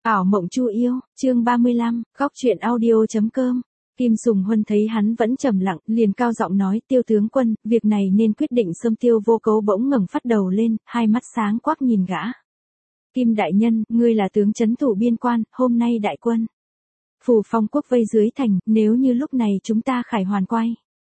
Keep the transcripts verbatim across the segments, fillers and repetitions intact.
Ảo mộng Chu yêu, chương ba mươi lăm, góc truyện audio.com. Kim Sùng Huân thấy hắn vẫn trầm lặng, liền cao giọng nói, Tiêu tướng quân, việc này nên quyết định sớm. Tiêu Vô Cấu bỗng ngẩng phát đầu lên, hai mắt sáng quắc nhìn gã. Kim đại nhân, ngươi là tướng trấn thủ biên quan, hôm nay đại quân phủ Phong quốc vây dưới thành, nếu như lúc này chúng ta khải hoàn quay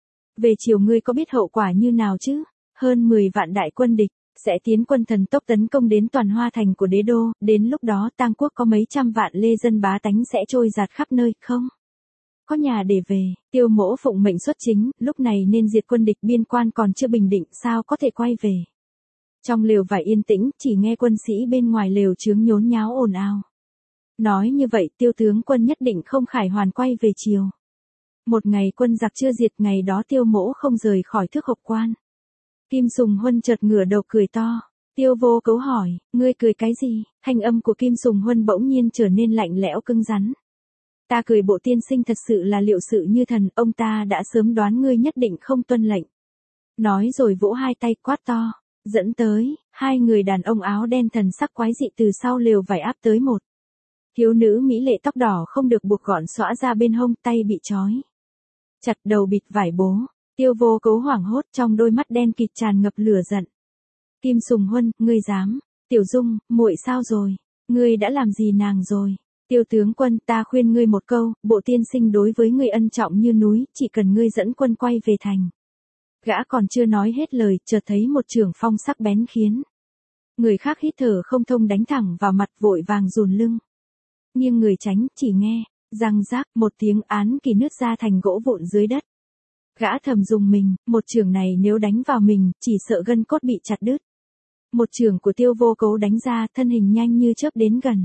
về chiều, ngươi có biết hậu quả như nào chứ? Hơn mười vạn đại quân địch sẽ tiến quân thần tốc tấn công đến toàn hoa thành của đế đô, đến lúc đó Tang quốc có mấy trăm vạn lê dân bá tánh sẽ trôi dạt khắp nơi, không có nhà để về. Tiêu Mỗ phụng mệnh xuất chính, lúc này nên diệt quân địch, biên quan còn chưa bình định, sao có thể quay về. Trong lều vải yên tĩnh, chỉ nghe quân sĩ bên ngoài lều chướng nhốn nháo ồn ào. Nói như vậy, Tiêu tướng quân nhất định không khải hoàn quay về chiều. Một ngày quân giặc chưa diệt, ngày đó Tiêu Mỗ không rời khỏi Thước Hộc quan. Kim Sùng Huân chợt ngửa đầu cười to. Tiêu Vô Cấu hỏi, ngươi cười cái gì? Thanh âm của Kim Sùng Huân bỗng nhiên trở nên lạnh lẽo cứng rắn. Ta cười bộ tiên sinh thật sự là liệu sự như thần, ông ta đã sớm đoán ngươi nhất định không tuân lệnh. Nói rồi vỗ hai tay quát to, dẫn tới, hai người đàn ông áo đen thần sắc quái dị từ sau lều vải áp tới một. Thiếu nữ mỹ lệ tóc đỏ không được buộc gọn xõa ra bên hông, tay bị trói chặt, đầu bịt vải bố. Tiêu Vô Cấu hoảng hốt, trong đôi mắt đen kịt tràn ngập lửa giận. Kim Sùng Huân, ngươi dám? Tiểu Dung, muội sao rồi? Ngươi đã làm gì nàng rồi? Tiêu tướng quân, ta khuyên ngươi một câu, bộ tiên sinh đối với ngươi ân trọng như núi, chỉ cần ngươi dẫn quân quay về thành. Gã còn chưa nói hết lời, chợt thấy một chưởng phong sắc bén khiến người khác hít thở không thông đánh thẳng vào mặt, vội vàng dùn lưng. Nhưng người tránh, chỉ nghe răng rác một tiếng, án kỳ nứt ra thành gỗ vụn dưới đất. Gã thầm dùng mình, một chưởng này nếu đánh vào mình, chỉ sợ gân cốt bị chặt đứt. Một chưởng của Tiêu Vô Cấu đánh ra, thân hình nhanh như chớp đến gần.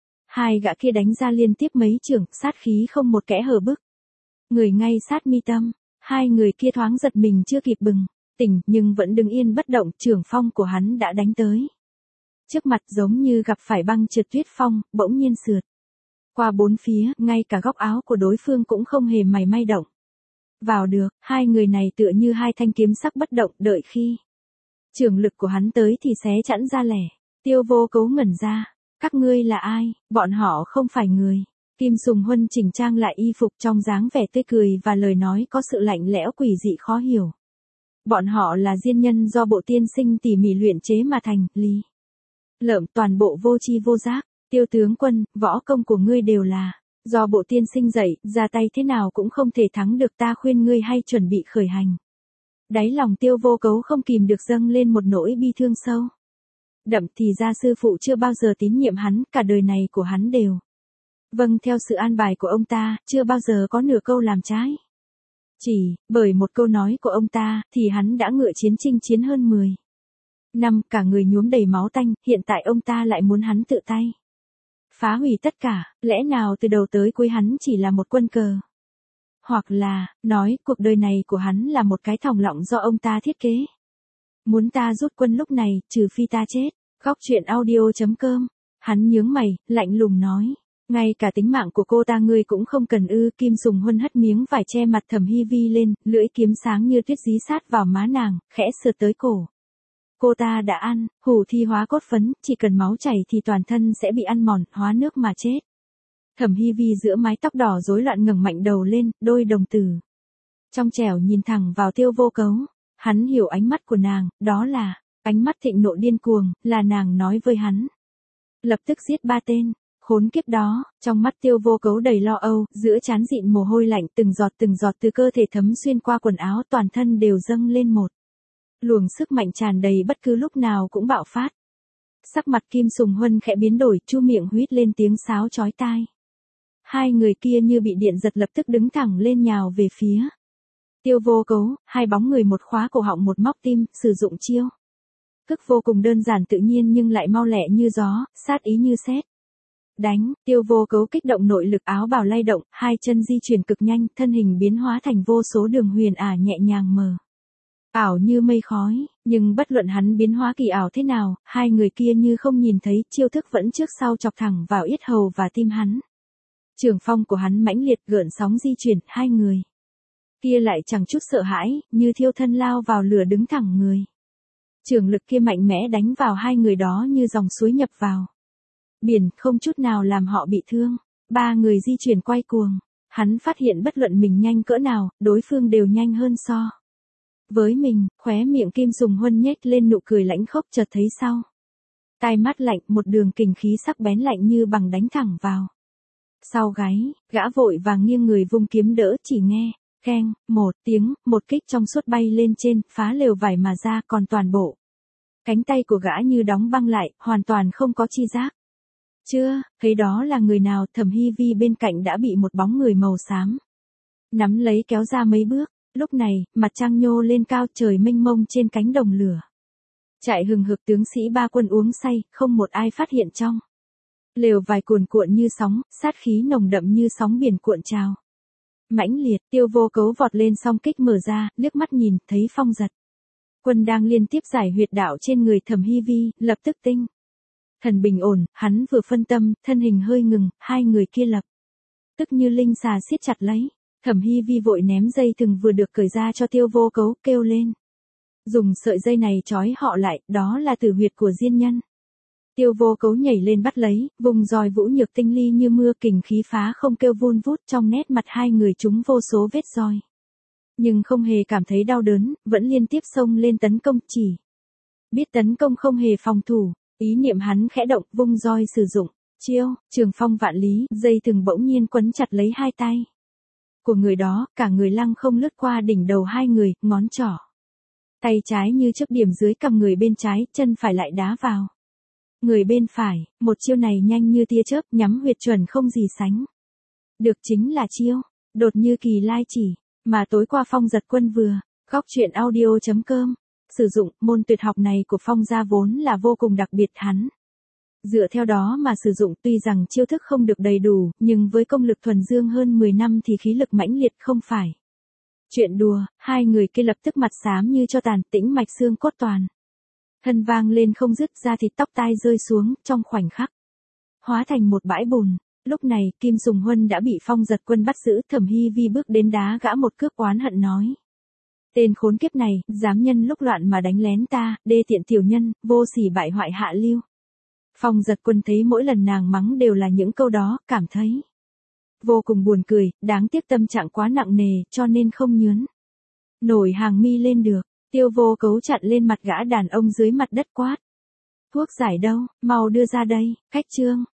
Hai gã kia đánh ra liên tiếp mấy chưởng, sát khí không một kẽ hở bức. Người ngay sát mi tâm, hai người kia thoáng giật mình chưa kịp bừng tỉnh, nhưng vẫn đứng yên bất động, chưởng phong của hắn đã đánh tới. Trước mặt giống như gặp phải băng trượt tuyết phong, bỗng nhiên sượt qua bốn phía, ngay cả góc áo của đối phương cũng không hề mảy may động vào được. Hai người này tựa như hai thanh kiếm sắc bất động, đợi khi chưởng lực của hắn tới thì xé chẵn ra lẻ. Tiêu Vô Cấu ngẩn ra, các ngươi là ai? Bọn họ không phải người. Kim Sùng Huân chỉnh trang lại y phục, trong dáng vẻ tươi cười và lời nói có sự lạnh lẽo quỷ dị khó hiểu. Bọn họ là diên nhân do bộ tiên sinh tỉ mỉ luyện chế mà thành, lý lợm toàn bộ vô tri vô giác. Tiêu tướng quân, võ công của ngươi đều là do bộ tiên sinh dạy, ra tay thế nào cũng không thể thắng được, ta khuyên ngươi hay chuẩn bị khởi hành. Đáy lòng Tiêu Vô Cấu không kìm được dâng lên một nỗi bi thương sâu đậm, thì ra sư phụ chưa bao giờ tín nhiệm hắn, cả đời này của hắn đều vâng theo sự an bài của ông ta, chưa bao giờ có nửa câu làm trái. Chỉ bởi một câu nói của ông ta, thì hắn đã ngựa chiến chinh chiến hơn mười năm, cả người nhuốm đầy máu tanh, hiện tại ông ta lại muốn hắn tự tay phá hủy tất cả, lẽ nào từ đầu tới cuối hắn chỉ là một quân cờ? Hoặc là, nói, cuộc đời này của hắn là một cái thòng lọng do ông ta thiết kế. Muốn ta rút quân lúc này, trừ phi ta chết. Góc truyện audio.com. Hắn nhướng mày, lạnh lùng nói. Ngay cả tính mạng của cô ta ngươi cũng không cần ư. Kim Sùng Huân hất miếng vải che mặt Thẩm Hy Vi lên, lưỡi kiếm sáng như tuyết dí sát vào má nàng, khẽ sượt tới cổ. Cô ta đã ăn hủ thi hóa cốt phấn, chỉ cần máu chảy thì toàn thân sẽ bị ăn mòn, hóa nước mà chết. Thẩm Hy Vi giữa mái tóc đỏ rối loạn ngẩng mạnh đầu lên, đôi đồng tử trong trẻo nhìn thẳng vào Tiêu Vô Cấu. Hắn hiểu ánh mắt của nàng, đó là ánh mắt thịnh nộ điên cuồng, là nàng nói với hắn lập tức giết ba tên khốn kiếp đó. Trong mắt Tiêu Vô Cấu đầy lo âu, giữa trán dịn mồ hôi lạnh, từng giọt từng giọt từ cơ thể thấm xuyên qua quần áo, toàn thân đều dâng lên một luồng sức mạnh tràn đầy, bất cứ lúc nào cũng bạo phát. Sắc mặt Kim Sùng Huân khẽ biến đổi, chu miệng huýt lên tiếng sáo chói tai. Hai người kia như bị điện giật lập tức đứng thẳng lên nhào về phía Tiêu Vô Cấu, hai bóng người một khóa cổ họng một móc tim, sử dụng chiêu thức vô cùng đơn giản tự nhiên nhưng lại mau lẹ như gió, sát ý như sét đánh. Tiêu Vô Cấu kích động nội lực, áo bào lay động, hai chân di chuyển cực nhanh, thân hình biến hóa thành vô số đường huyền ả nhẹ nhàng mờ ảo như mây khói, nhưng bất luận hắn biến hóa kỳ ảo thế nào, hai người kia như không nhìn thấy, chiêu thức vẫn trước sau chọc thẳng vào yết hầu và tim hắn. Trường phong của hắn mãnh liệt, gợn sóng di chuyển, hai người kia lại chẳng chút sợ hãi, như thiêu thân lao vào lửa đứng thẳng người. Trường lực kia mạnh mẽ đánh vào hai người đó như dòng suối nhập vào biển không chút nào làm họ bị thương. Ba người di chuyển quay cuồng. Hắn phát hiện bất luận mình nhanh cỡ nào, đối phương đều nhanh hơn so. Với mình, khóe miệng Kim Sùng Huân nhếch lên nụ cười lãnh khốc chợt thấy sau. Tai mắt lạnh, một đường kình khí sắc bén lạnh như bằng đánh thẳng vào. Sau gáy, gã vội vàng nghiêng người vung kiếm đỡ, chỉ nghe, keng, một tiếng, một kích trong suốt bay lên trên, phá lều vải mà ra, còn toàn bộ. Cánh tay của gã như đóng băng lại, hoàn toàn không có chi giác. Chưa, thấy đó là người nào, Thẩm Hy Vi bên cạnh đã bị một bóng người màu xám nắm lấy kéo ra mấy bước. Lúc này, mặt trăng nhô lên cao, trời mênh mông trên cánh đồng lửa. Chạy hừng hực, tướng sĩ ba quân uống say, không một ai phát hiện trong lều vải cuồn cuộn như sóng, sát khí nồng đậm như sóng biển cuộn trào. Mãnh liệt, Tiêu Vô Cấu vọt lên song kích mở ra, liếc mắt nhìn, thấy Phong Giật Quân đang liên tiếp giải huyệt đạo trên người Thẩm Hy Vi, lập tức tinh thần bình ổn, hắn vừa phân tâm, thân hình hơi ngừng, hai người kia lập tức như linh xà siết chặt lấy. Thẩm Hy Vi vội ném dây thừng vừa được cởi ra cho Tiêu Vô Cấu, kêu lên. Dùng sợi dây này trói họ lại, đó là tử huyệt của diên nhân. Tiêu Vô Cấu nhảy lên bắt lấy, vùng roi vũ nhược tinh ly như mưa, kình khí phá không kêu vun vút, trong nét mặt hai người chúng vô số vết roi. Nhưng không hề cảm thấy đau đớn, vẫn liên tiếp xông lên tấn công, chỉ biết tấn công không hề phòng thủ. Ý niệm hắn khẽ động, vung roi sử dụng chiêu Trường Phong Vạn Lý, dây thừng bỗng nhiên quấn chặt lấy hai tay của người đó, cả người lăng không lướt qua đỉnh đầu hai người, ngón trỏ tay trái như chớp điểm dưới cằm người bên trái, chân phải lại đá vào người bên phải. Một chiêu này nhanh như tia chớp, nhắm huyệt chuẩn không gì sánh được, chính là chiêu đột như kỳ lai chỉ mà tối qua Phong Giật Quân vừa góc truyện audio chấm com sử dụng. Môn tuyệt học này của Phong gia vốn là vô cùng đặc biệt, hắn dựa theo đó mà sử dụng, tuy rằng chiêu thức không được đầy đủ, nhưng với công lực thuần dương hơn mười năm thì khí lực mãnh liệt không phải chuyện đùa. Hai người kia lập tức mặt xám như cho tàn, tĩnh mạch xương cốt toàn thân vang lên không dứt, da thịt tóc tai rơi xuống, trong khoảnh khắc hóa thành một bãi bùn. Lúc này, Kim Sùng Huân đã bị Phong Giật Quân bắt giữ. Thẩm Hy Vi bước đến đá gã một cước, oán hận nói. Tên khốn kiếp này, dám nhân lúc loạn mà đánh lén ta, đê tiện tiểu nhân, vô sỉ bại hoại hạ lưu. Phong Giật Quân thấy mỗi lần nàng mắng đều là những câu đó, cảm thấy vô cùng buồn cười, đáng tiếc tâm trạng quá nặng nề, cho nên không nhướn nổi hàng mi lên được. Tiêu Vô Cấu chặn lên mặt gã đàn ông dưới mặt đất quát. Thuốc giải đâu, mau đưa ra đây. Khách trương,